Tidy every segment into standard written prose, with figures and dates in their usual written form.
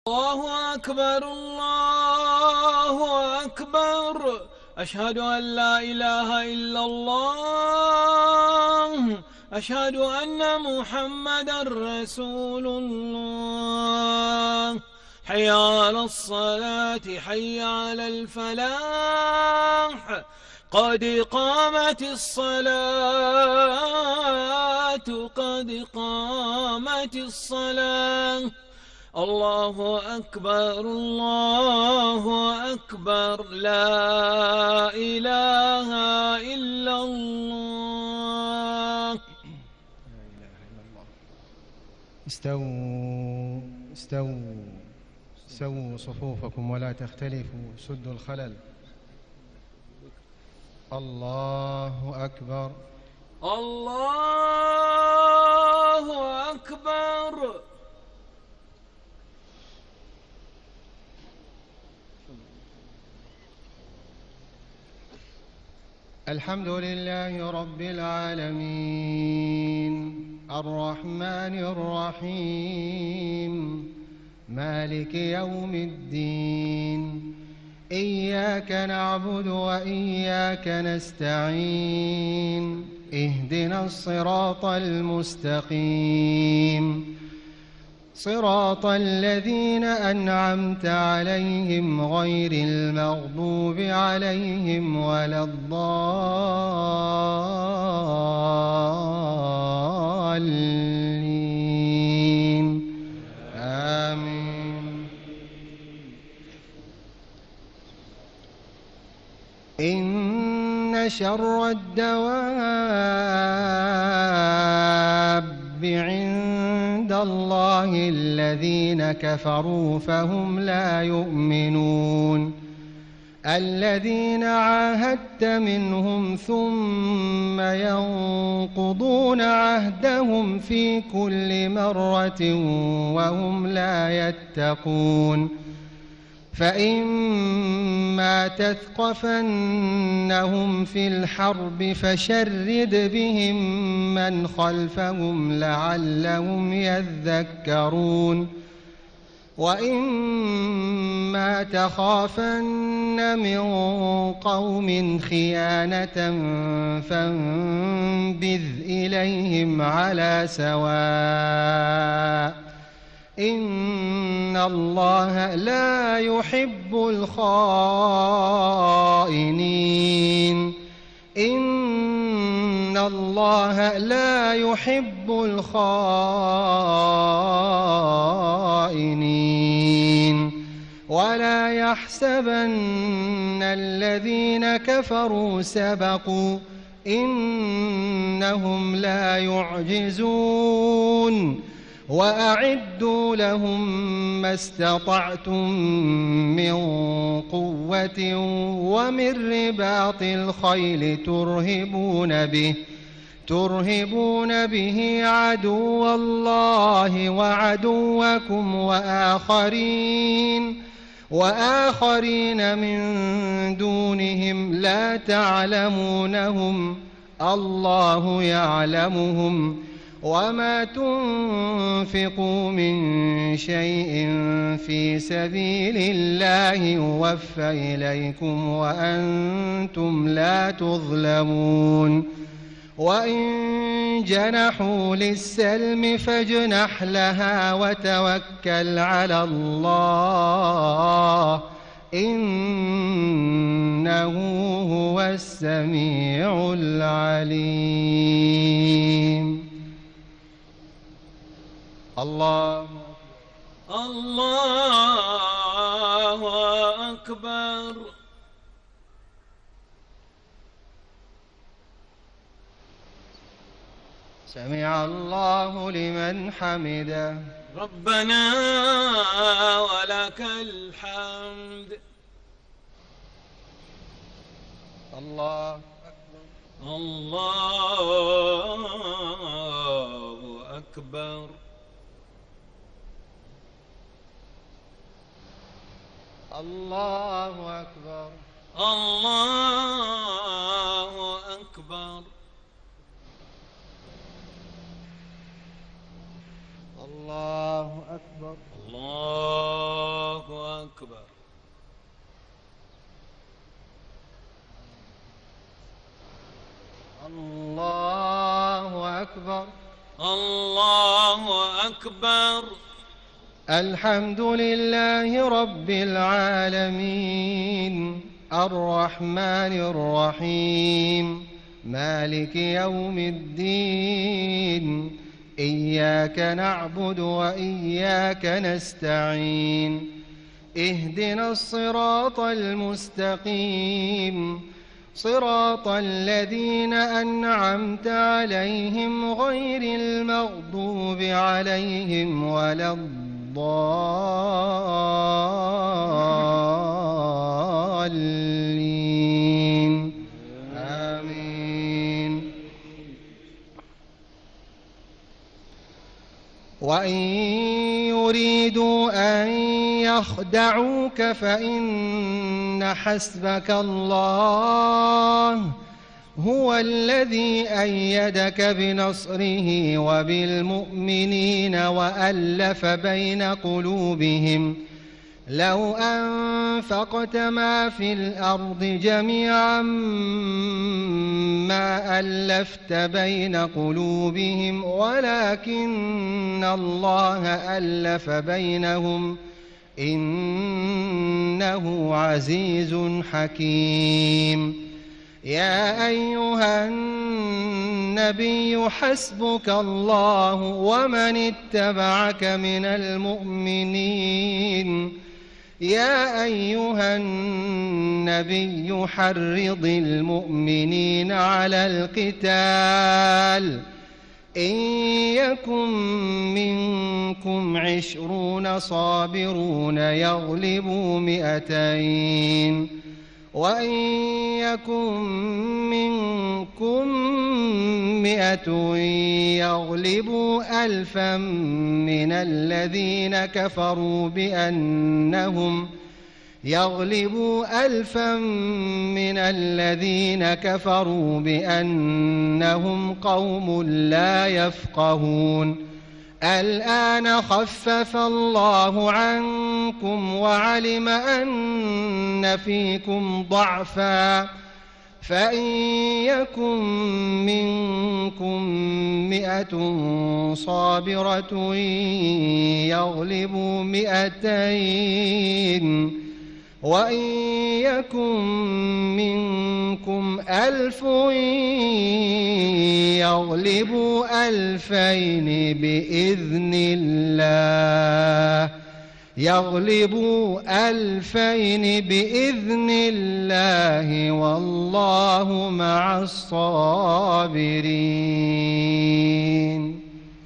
الله أكبر الله أكبر. أشهد أن لا إله إلا الله. أشهد أن محمدا رسول الله. حي على الصلاة حي على الفلاح. قد قامت الصلاة قد قامت الصلاة. الله أكبر الله أكبر. لا إله إلا الله. استووا استووا سووا صفوفكم ولا تختلفوا، سدوا الخلل. الله أكبر الله أكبر. الحمد لله رب العالمين، الرحمن الرحيم، مالك يوم الدين. إياك نعبد وإياك نستعين، اهدنا الصراط المستقيم، صراط الذين أنعمت عليهم غير المغضوب عليهم ولا الضالين. آمين. إن شر الدواب عند الله الذين كفروا فهم لا يؤمنون. الذين عاهدت منهم ثم ينقضون عهدهم في كل مرة وهم لا يتقون. فإما تثقفنهم في الحرب فشرد بهم من خلفهم لعلهم يذكرون. وإما تخافن من قوم خيانة فانبذ إليهم على سواء، إن الله لا يحب الخائنين. إن الله لا يحب الخائنين. ولا يحسبن الذين كفروا سبقوا، إنهم لا يعجزون. وأعدوا لهم ما استطعتم من قوة ومن رباط الخيل ترهبون به عدو الله وعدوكم وآخرين من دونهم لا تعلمونهم الله يعلمهم. وما تنفقوا من شيء في سبيل الله يوفى إليكم وأنتم لا تظلمون. وإن جنحوا للسلم فاجنح لها وتوكل على الله، إنه هو السميع العليم. الله أكبر. سمع الله لمن حمده. ربنا ولك الحمد. الله أكبر. الله أكبر. الله أكبر. الله أكبر. الله أكبر. الحمد لله رب العالمين الرحمن الرحيم مالك يوم الدين إياك نعبد وإياك نستعين اهدنا الصراط المستقيم صراط الذين أنعمت عليهم غير المغضوب عليهم ولا الضالين آمين. وإن يريدوا أن يخدعوك فإن حسبك الله هو الذي أيدك بنصره وبالمؤمنين وألف بين قلوبهم لو أنفقت ما في الأرض جميعا ما ألفت بين قلوبهم ولكن الله ألف بينهم إنه عزيز حكيم. يا أيها النبي حسبك الله ومن اتبعك من المؤمنين. يا أيها النبي حرض المؤمنين على القتال إن يكن منكم 20 صابرون يغلبوا 200 وإن يكن منكم 100 يغلبوا 1000 من الذين كفروا بأنهم قوم لا يفقهون. الآن خفف الله عنكم وعلم أن فيكم ضعفا فإن يكن منكم 100 صابرة يغلبوا 200 وإن يكن منكم 1000 يغلبوا 2000 بإذن الله والله مع الصابرين.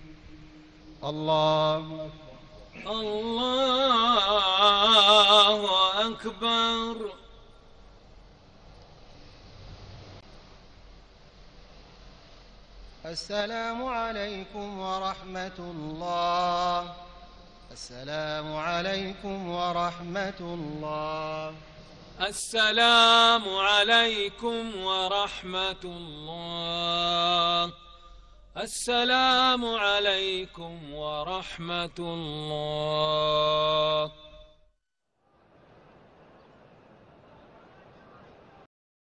الله أكبر. السلام عليكم ورحمة الله. السلام عليكم ورحمة الله. السلام عليكم ورحمة الله. السلام عليكم ورحمة الله.